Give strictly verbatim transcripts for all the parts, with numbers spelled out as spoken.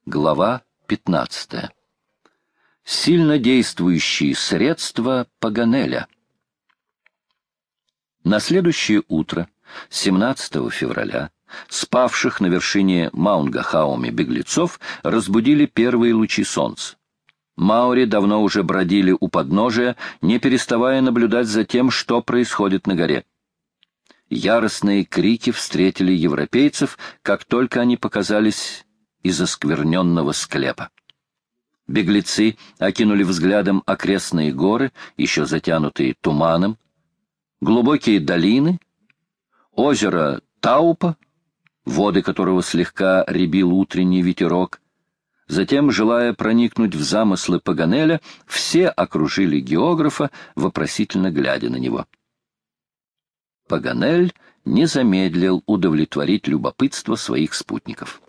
Глава пятнадцатая. Сильнодействующие средства Паганеля. На следующее утро, семнадцатого февраля, спавших на вершине Маунгахауме беглецов разбудили первые лучи солнца. Маори давно уже бродили у подножия, не переставая наблюдать за тем, что происходит на горе. Яростные крики встретили европейцев, как только они показались из оскверненного склепа. Беглецы окинули взглядом окрестные горы, еще затянутые туманом, глубокие долины, озеро Таупа, воды которого слегка рябил утренний ветерок. Затем, желая проникнуть в замыслы Паганеля, все окружили географа, вопросительно глядя на него. Паганель не замедлил удовлетворить любопытство своих спутников.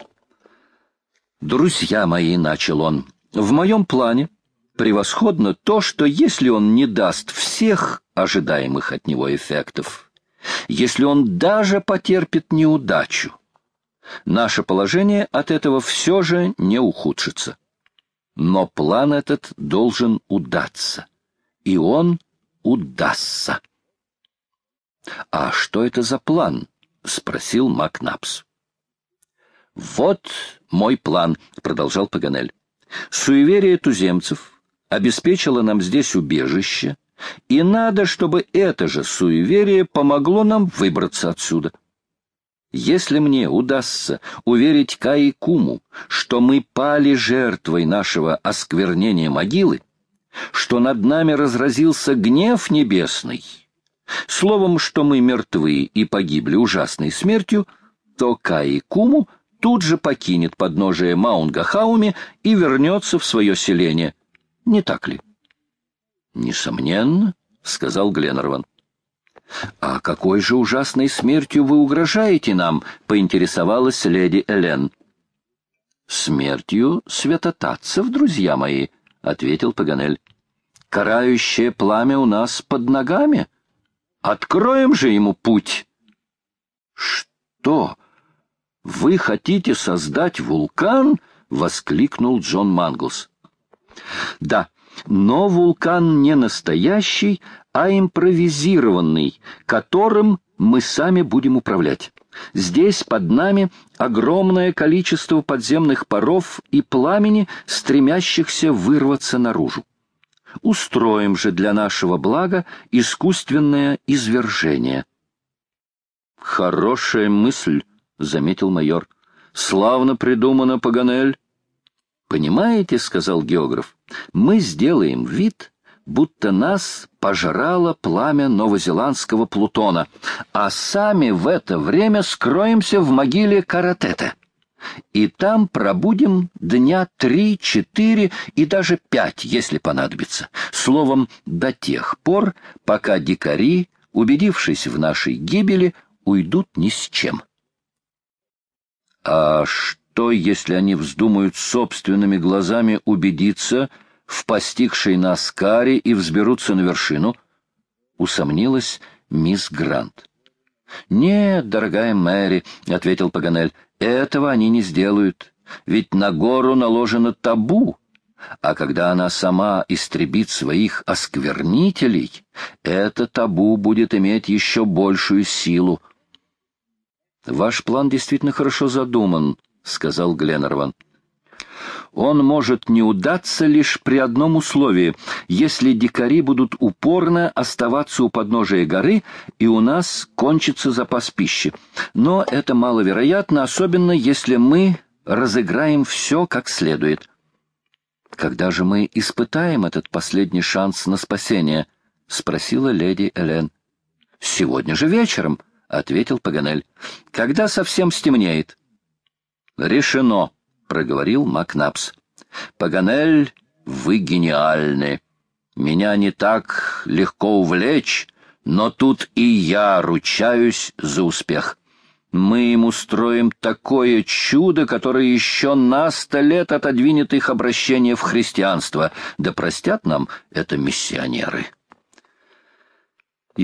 «Друзья мои», — начал он, — «в моем плане превосходно то, что если он не даст всех ожидаемых от него эффектов, если он даже потерпит неудачу, наше положение от этого все же не ухудшится. Но план этот должен удаться, и он удастся». «А что это за план?» — спросил Макнапс. «Вот мой план», — продолжал Паганель. «Суеверие туземцев обеспечило нам здесь убежище, и надо, чтобы это же суеверие помогло нам выбраться отсюда. Если мне удастся уверить Каи-Куму, что мы пали жертвой нашего осквернения могилы, что над нами разразился гнев небесный, словом, что мы мертвы и погибли ужасной смертью, то Каи-Куму тут же покинет подножие Маунгахауме и вернется в свое селение. Не так ли?» «Несомненно», — сказал Гленнерван. «А какой же ужасной смертью вы угрожаете нам?» — поинтересовалась леди Элен. «Смертью святотатцев, друзья мои», — ответил Паганель. «Карающее пламя у нас под ногами. Откроем же ему путь». «Что? Вы хотите создать вулкан?» — воскликнул Джон Манглс. «Да, но вулкан не настоящий, а импровизированный, которым мы сами будем управлять. Здесь под нами огромное количество подземных паров и пламени, стремящихся вырваться наружу. Устроим же для нашего блага искусственное извержение». «Хорошая мысль», — заметил майор. «Славно придумано, Паганель». «Понимаете, — сказал географ, — мы сделаем вид, будто нас пожрало пламя новозеландского Плутона, а сами в это время скроемся в могиле Каратета. И там пробудем дня три-четыре и даже пять, если понадобится. Словом, до тех пор, пока дикари, убедившись в нашей гибели, уйдут ни с чем». «А что, если они вздумают собственными глазами убедиться в постигшей нас каре и взберутся на вершину?» — усомнилась мисс Грант. «Нет, дорогая Мэри», — ответил Паганель, — «этого они не сделают, ведь на гору наложено табу, а когда она сама истребит своих осквернителей, это табу будет иметь еще большую силу». «Ваш план действительно хорошо задуман», — сказал Гленнерван. «Он может не удаться лишь при одном условии, если дикари будут упорно оставаться у подножия горы, и у нас кончится запас пищи. Но это маловероятно, особенно если мы разыграем все как следует». «Когда же мы испытаем этот последний шанс на спасение?» — спросила леди Элен. «Сегодня же вечером», — ответил Паганель, — «когда совсем стемнеет». «Решено», — проговорил Макнапс. «Паганель, вы гениальны. Меня не так легко увлечь, но тут и я ручаюсь за успех. Мы им устроим такое чудо, которое еще на сто лет отодвинет их обращение в христианство. Да простят нам это миссионеры».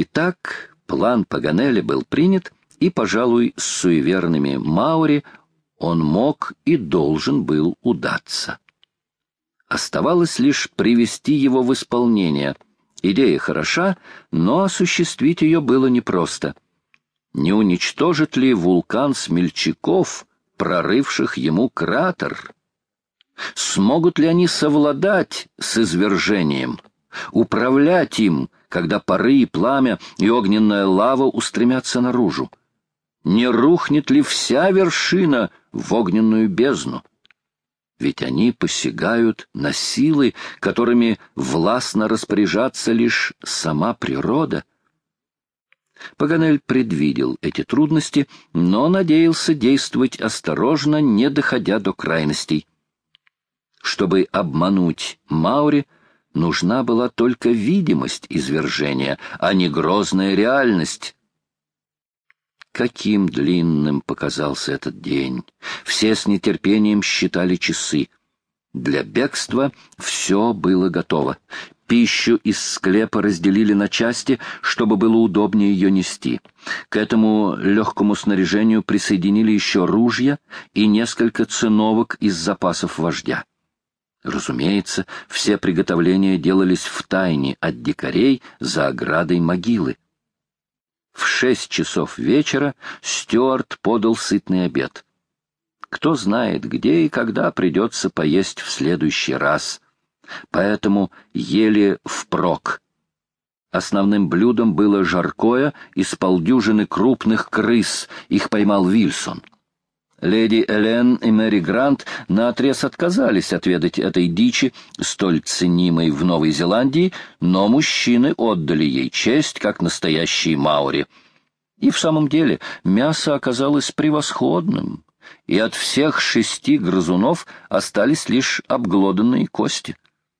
Итак, план Паганеля был принят, и, пожалуй, с суеверными маори он мог и должен был удаться. Оставалось лишь привести его в исполнение. Идея хороша, но осуществить ее было непросто. Не уничтожит ли вулкан смельчаков, прорывших ему кратер? Смогут ли они совладать с извержением, управлять им, когда пары и пламя и огненная лава устремятся наружу? Не рухнет ли вся вершина в огненную бездну? Ведь они посягают на силы, которыми властно распоряжаться лишь сама природа. Паганель предвидел эти трудности, но надеялся действовать осторожно, не доходя до крайностей. Чтобы обмануть Маури, нужна была только видимость извержения, а не грозная реальность. Каким длинным показался этот день! Все с нетерпением считали часы. Для бегства все было готово. Пищу из склепа разделили на части, чтобы было удобнее ее нести. К этому легкому снаряжению присоединили еще ружья и несколько циновок из запасов вождя. Разумеется, все приготовления делались втайне от дикарей за оградой могилы. В шесть часов вечера Стюарт подал сытный обед. Кто знает, где и когда придется поесть в следующий раз. Поэтому ели впрок. Основным блюдом было жаркое из полдюжины крупных крыс, их поймал Вильсон. Леди Элен и Мэри Грант наотрез отказались отведать этой дичи, столь ценимой в Новой Зеландии, но мужчины отдали ей честь, как настоящие маори. И в самом деле мясо оказалось превосходным, и от всех шести грызунов остались лишь обглоданные кости.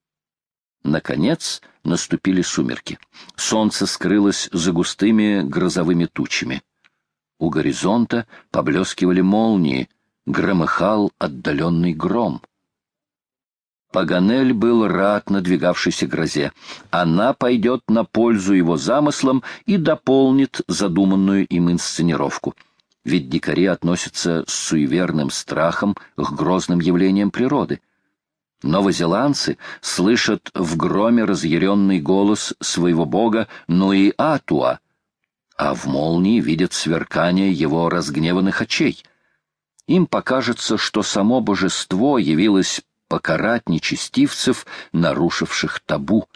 Наконец наступили сумерки. Солнце скрылось за густыми грозовыми тучами. У горизонта поблескивали молнии, громыхал отдаленный гром. Паганель был рад надвигавшейся грозе. Она пойдет на пользу его замыслам и дополнит задуманную им инсценировку. Ведь дикари относятся с суеверным страхом к грозным явлениям природы. Новозеландцы слышат в громе разъяренный голос своего бога Нуи-Атуа, а в молнии видят сверкание его разгневанных очей. Им покажется, что само божество явилось покарать нечестивцев, нарушивших табу.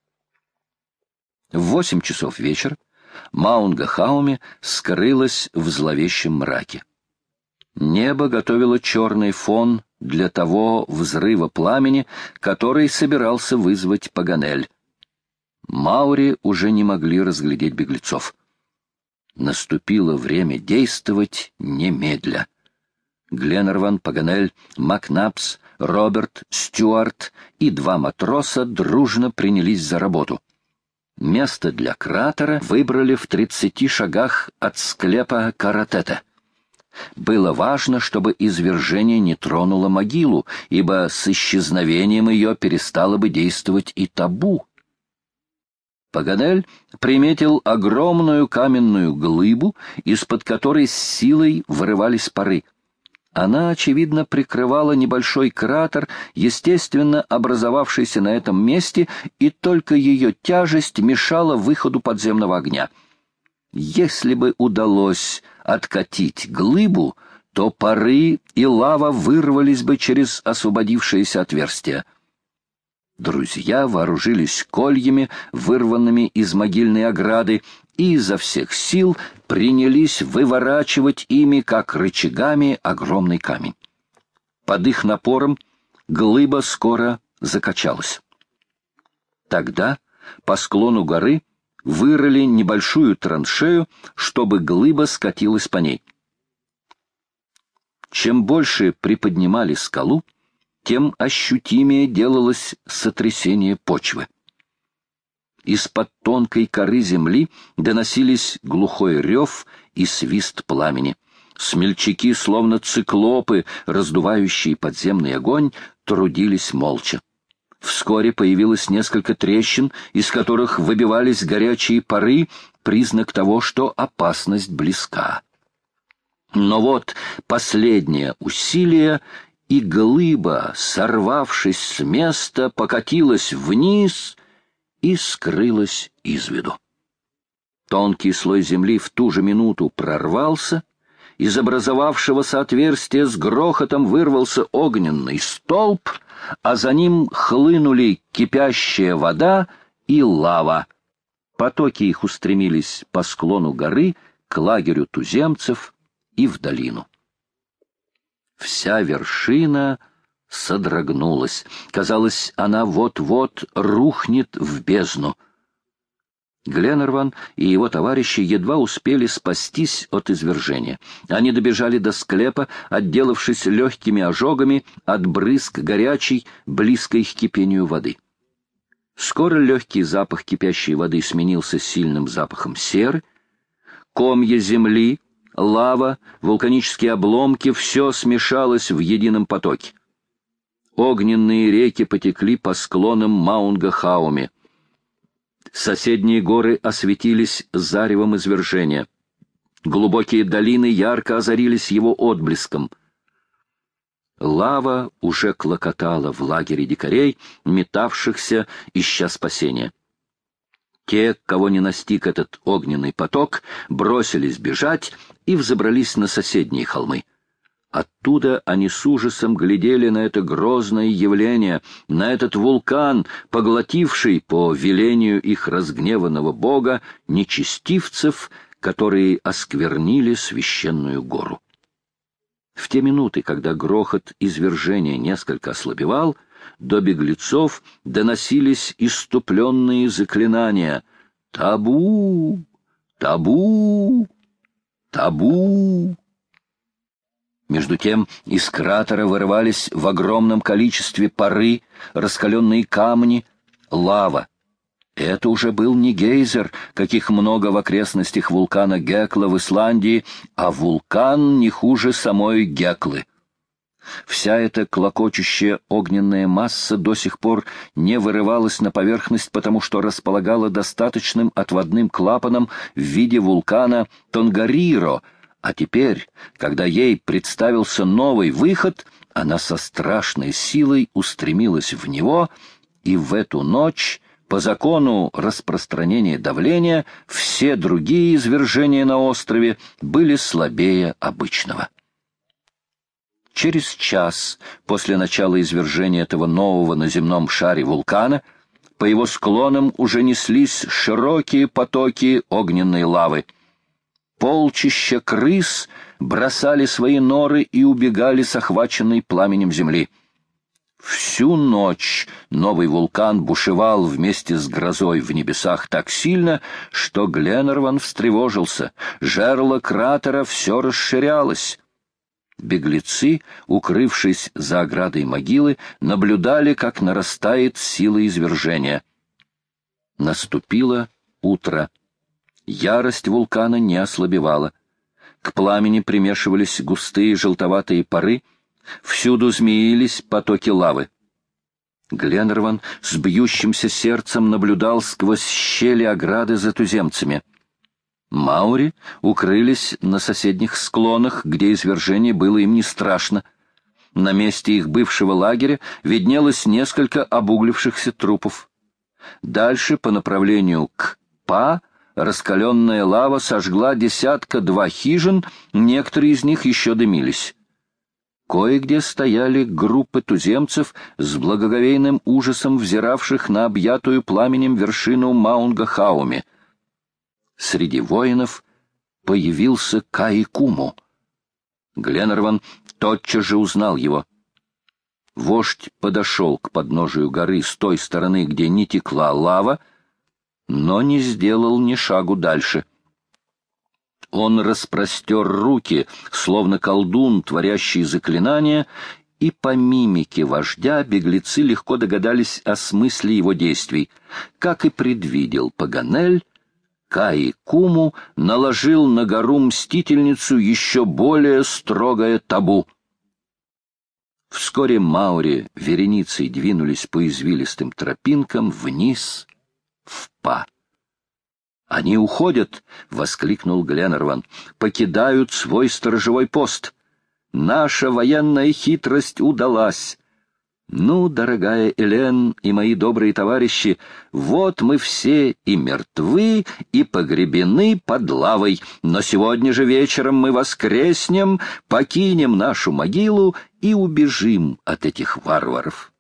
В восемь часов вечера Маунга-Хауми скрылась в зловещем мраке. Небо готовило черный фон для того взрыва пламени, который собирался вызвать Паганель. Маури уже не могли разглядеть беглецов. Наступило время действовать немедля. Гленарван, Паганель, Макнапс, Роберт, Стюарт и два матроса дружно принялись за работу. Место для кратера выбрали в тридцати шагах от склепа Каратета. Было важно, чтобы извержение не тронуло могилу, ибо с исчезновением ее перестало бы действовать и табу. Паганель приметил огромную каменную глыбу, из-под которой с силой вырывались пары. Она, очевидно, прикрывала небольшой кратер, естественно образовавшийся на этом месте, и только ее тяжесть мешала выходу подземного огня. Если бы удалось откатить глыбу, то пары и лава вырвались бы через освободившееся отверстие. Друзья вооружились кольями, вырванными из могильной ограды, и изо всех сил принялись выворачивать ими, как рычагами, огромный камень. Под их напором глыба скоро закачалась. Тогда по склону горы вырыли небольшую траншею, чтобы глыба скатилась по ней. Чем больше приподнимали скалу, тем ощутимее делалось сотрясение почвы. Из-под тонкой коры земли доносились глухой рев и свист пламени. Смельчаки, словно циклопы, раздувающие подземный огонь, трудились молча. Вскоре появилось несколько трещин, из которых выбивались горячие пары, признак того, что опасность близка. Но вот последнее усилие, и глыба, сорвавшись с места, покатилась вниз и скрылась из виду. Тонкий слой земли в ту же минуту прорвался, из образовавшегося отверстия с грохотом вырвался огненный столб, а за ним хлынули кипящая вода и лава. Потоки их устремились по склону горы к лагерю туземцев и в долину. Вся вершина содрогнулась. Казалось, она вот-вот рухнет в бездну. Гленнерван и его товарищи едва успели спастись от извержения. Они добежали до склепа, отделавшись легкими ожогами от брызг горячей, близкой к кипению воды. Скоро легкий запах кипящей воды сменился сильным запахом серы. Комья земли, лава, вулканические обломки — все смешалось в едином потоке. Огненные реки потекли по склонам Маунга-Хауми. Соседние горы осветились заревом извержения. Глубокие долины ярко озарились его отблеском. Лава уже клокотала в лагере дикарей, метавшихся, ища спасения. Те, кого не настиг этот огненный поток, бросились бежать и взобрались на соседние холмы. Оттуда они с ужасом глядели на это грозное явление, на этот вулкан, поглотивший по велению их разгневанного бога нечестивцев, которые осквернили священную гору. В те минуты, когда грохот извержения несколько ослабевал, до беглецов доносились исступленные заклинания: «Табу! Табу! Табу!». Между тем из кратера вырывались в огромном количестве пары, раскаленные камни, лава. Это уже был не гейзер, каких много в окрестностях вулкана Гекла в Исландии, а вулкан не хуже самой Геклы. Вся эта клокочущая огненная масса до сих пор не вырывалась на поверхность, потому что располагала достаточным отводным клапаном в виде вулкана Тонгариро, а теперь, когда ей представился новый выход, она со страшной силой устремилась в него, и в эту ночь, по закону распространения давления, все другие извержения на острове были слабее обычного. Через час после начала извержения этого нового на земном шаре вулкана по его склонам уже неслись широкие потоки огненной лавы. Полчища крыс бросали свои норы и убегали с охваченной пламенем земли. Всю ночь новый вулкан бушевал вместе с грозой в небесах так сильно, что Гленнерван встревожился. Жерло кратера все расширялось. Беглецы, укрывшись за оградой могилы, наблюдали, как нарастает сила извержения. Наступило утро. Ярость вулкана не ослабевала. К пламени примешивались густые желтоватые пары, всюду змеились потоки лавы. Гленнерван с бьющимся сердцем наблюдал сквозь щели ограды за туземцами. Маури укрылись на соседних склонах, где извержение было им не страшно. На месте их бывшего лагеря виднелось несколько обуглившихся трупов. Дальше, по направлению к Па, раскаленная лава сожгла десятка-два хижин, некоторые из них еще дымились. Кое-где стояли группы туземцев с благоговейным ужасом взиравших на объятую пламенем вершину Маунга-Хауми. Среди воинов появился Каи-Куму. Гленнерван тотчас же узнал его. Вождь подошел к подножию горы с той стороны, где не текла лава, но не сделал ни шагу дальше. Он распростер руки, словно колдун, творящий заклинания, и по мимике вождя беглецы легко догадались о смысле его действий. Как и предвидел Паганель, Каи-Куму наложил на гору Мстительницу еще более строгое табу. Вскоре Маури вереницей двинулись по извилистым тропинкам вниз в Па. «Они уходят!» — воскликнул Гленнерван. «Покидают свой сторожевой пост! Наша военная хитрость удалась!» «Ну, дорогая Элен и мои добрые товарищи, вот мы все и мертвы, и погребены под лавой, но сегодня же вечером мы воскреснем, покинем нашу могилу и убежим от этих варваров».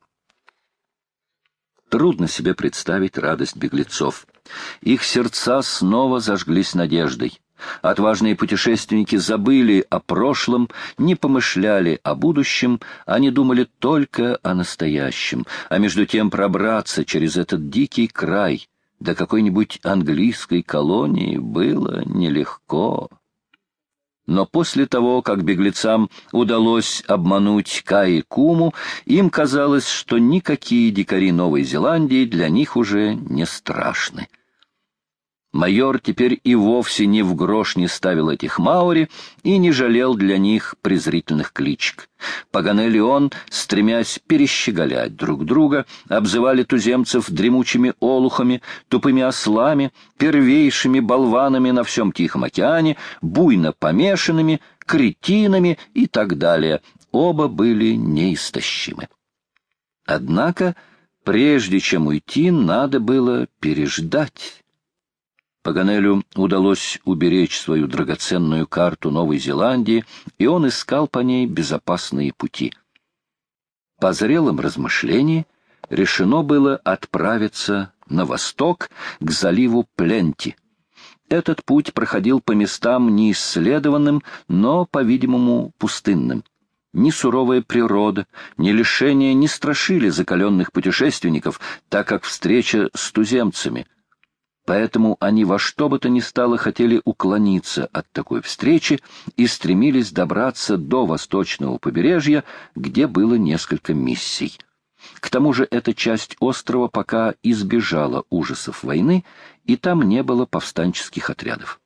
Трудно себе представить радость беглецов. Их сердца снова зажглись надеждой. Отважные путешественники забыли о прошлом, не помышляли о будущем, они думали только о настоящем, а между тем пробраться через этот дикий край до какой-нибудь английской колонии было нелегко. Но после того, как беглецам удалось обмануть Каи Куму, им казалось, что никакие дикари Новой Зеландии для них уже не страшны. Майор теперь и вовсе ни в грош не ставил этих маори и не жалел для них презрительных кличек. Паганель и он, стремясь перещеголять друг друга, обзывали туземцев дремучими олухами, тупыми ослами, первейшими болванами на всем Тихом океане, буйно помешанными, кретинами и так далее. Оба были неистощимы. Однако, прежде чем уйти, надо было переждать. Паганелю удалось уберечь свою драгоценную карту Новой Зеландии, и он искал по ней безопасные пути. По зрелым размышлениям решено было отправиться на восток, к заливу Пленти. Этот путь проходил по местам неисследованным, но, по-видимому, пустынным. Ни суровая природа, ни лишения не страшили закаленных путешественников, так как встреча с туземцами. Поэтому они во что бы то ни стало хотели уклониться от такой встречи и стремились добраться до восточного побережья, где было несколько миссий. К тому же эта часть острова пока избежала ужасов войны, и там не было повстанческих отрядов.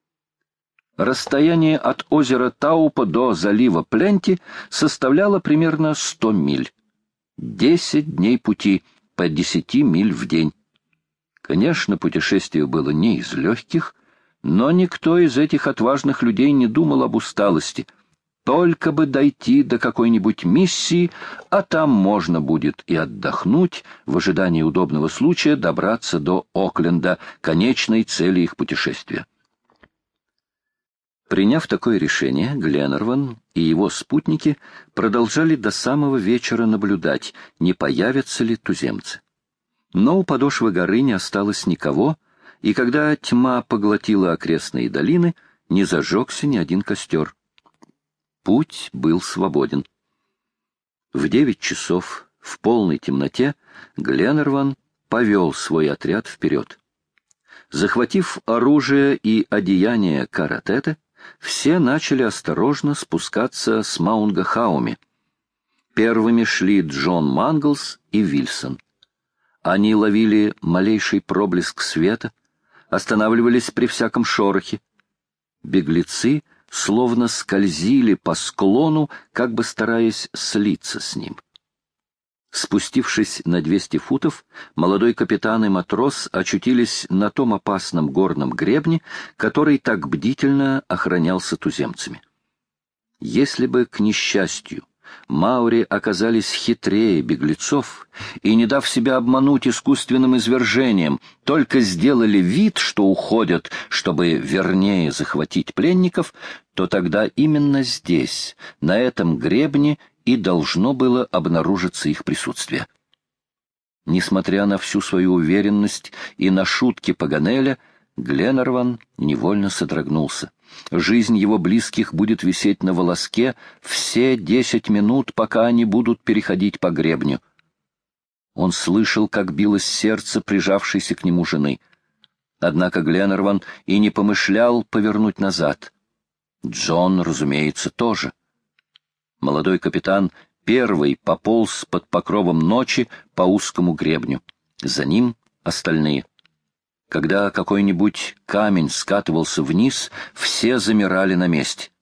Расстояние от озера Таупа до залива Пленти составляло примерно сто миль. Десять дней пути по десяти миль в день. Конечно, путешествие было не из легких, но никто из этих отважных людей не думал об усталости. Только бы дойти до какой-нибудь миссии, а там можно будет и отдохнуть, в ожидании удобного случая добраться до Окленда, конечной цели их путешествия. Приняв такое решение, Гленнерван и его спутники продолжали до самого вечера наблюдать, не появятся ли туземцы. Но у подошвы горы не осталось никого, и когда тьма поглотила окрестные долины, не зажегся ни один костер. Путь был свободен. В девять часов, в полной темноте, Гленнерван повел свой отряд вперед. Захватив оружие и одеяние каратета, все начали осторожно спускаться с Маунгахауми. Первыми шли Джон Манглс и Вильсон. Они ловили малейший проблеск света, останавливались при всяком шорохе. Беглецы словно скользили по склону, как бы стараясь слиться с ним. Спустившись на двести футов, молодой капитан и матрос очутились на том опасном горном гребне, который так бдительно охранялся туземцами. Если бы, к несчастью, маори оказались хитрее беглецов и, не дав себя обмануть искусственным извержением, только сделали вид, что уходят, чтобы вернее захватить пленников, то тогда именно здесь, на этом гребне, и должно было обнаружиться их присутствие. Несмотря на всю свою уверенность и на шутки Паганеля, Гленнерван невольно содрогнулся. Жизнь его близких будет висеть на волоске все десять минут, пока они будут переходить по гребню. Он слышал, как билось сердце прижавшейся к нему жены. Однако Гленнерван и не помышлял повернуть назад. Джон, разумеется, тоже. Молодой капитан первый пополз под покровом ночи по узкому гребню. За ним остальные. Когда какой-нибудь камень скатывался вниз, все замирали на месте.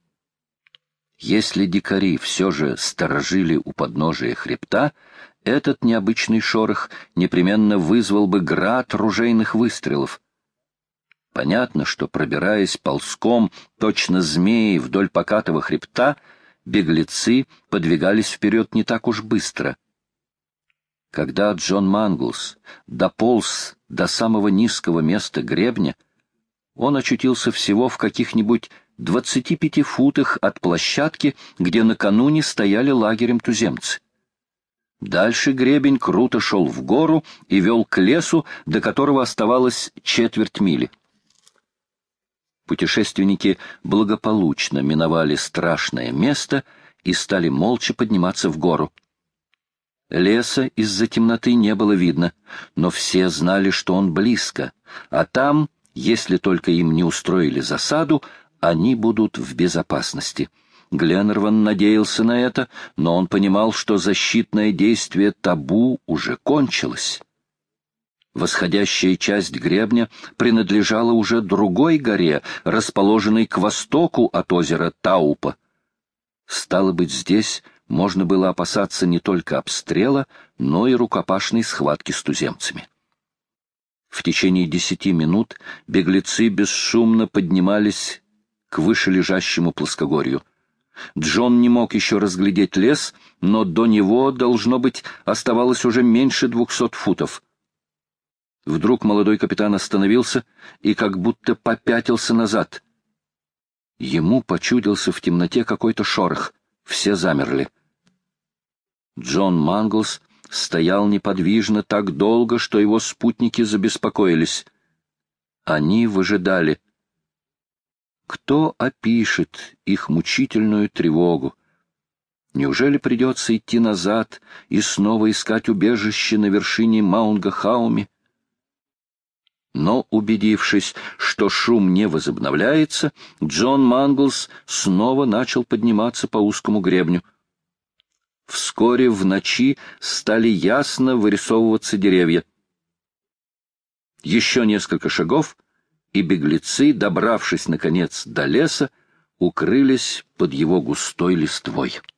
Если дикари все же сторожили у подножия хребта, этот необычный шорох непременно вызвал бы град ружейных выстрелов. Понятно, что, пробираясь ползком, точно змеи вдоль покатого хребта, беглецы подвигались вперед не так уж быстро. Когда Джон Манглс дополз до самого низкого места гребня, он очутился всего в каких-нибудь двадцати пяти футах от площадки, где накануне стояли лагерем туземцы. Дальше гребень круто шел в гору и вел к лесу, до которого оставалось четверть мили. Путешественники благополучно миновали страшное место и стали молча подниматься в гору. Леса из-за темноты не было видно, но все знали, что он близко, а там, если только им не устроили засаду, они будут в безопасности. Гленнерван надеялся на это, но он понимал, что защитное действие табу уже кончилось. Восходящая часть гребня принадлежала уже другой горе, расположенной к востоку от озера Таупа. Стало быть, здесь можно было опасаться не только обстрела, но и рукопашной схватки с туземцами. В течение десяти минут беглецы бесшумно поднимались к вышележащему плоскогорью. Джон не мог еще разглядеть лес, но до него, должно быть, оставалось уже меньше двухсот футов. Вдруг молодой капитан остановился и как будто попятился назад. Ему почудился в темноте какой-то шорох. Все замерли. Джон Манглс стоял неподвижно так долго, что его спутники забеспокоились. Они выжидали. Кто опишет их мучительную тревогу? Неужели придется идти назад и снова искать убежище на вершине Маунга-Хауми? Но, убедившись, что шум не возобновляется, Джон Манглс снова начал подниматься по узкому гребню. Вскоре в ночи стали ясно вырисовываться деревья. Еще несколько шагов, и беглецы, добравшись, наконец, до леса, укрылись под его густой листвой.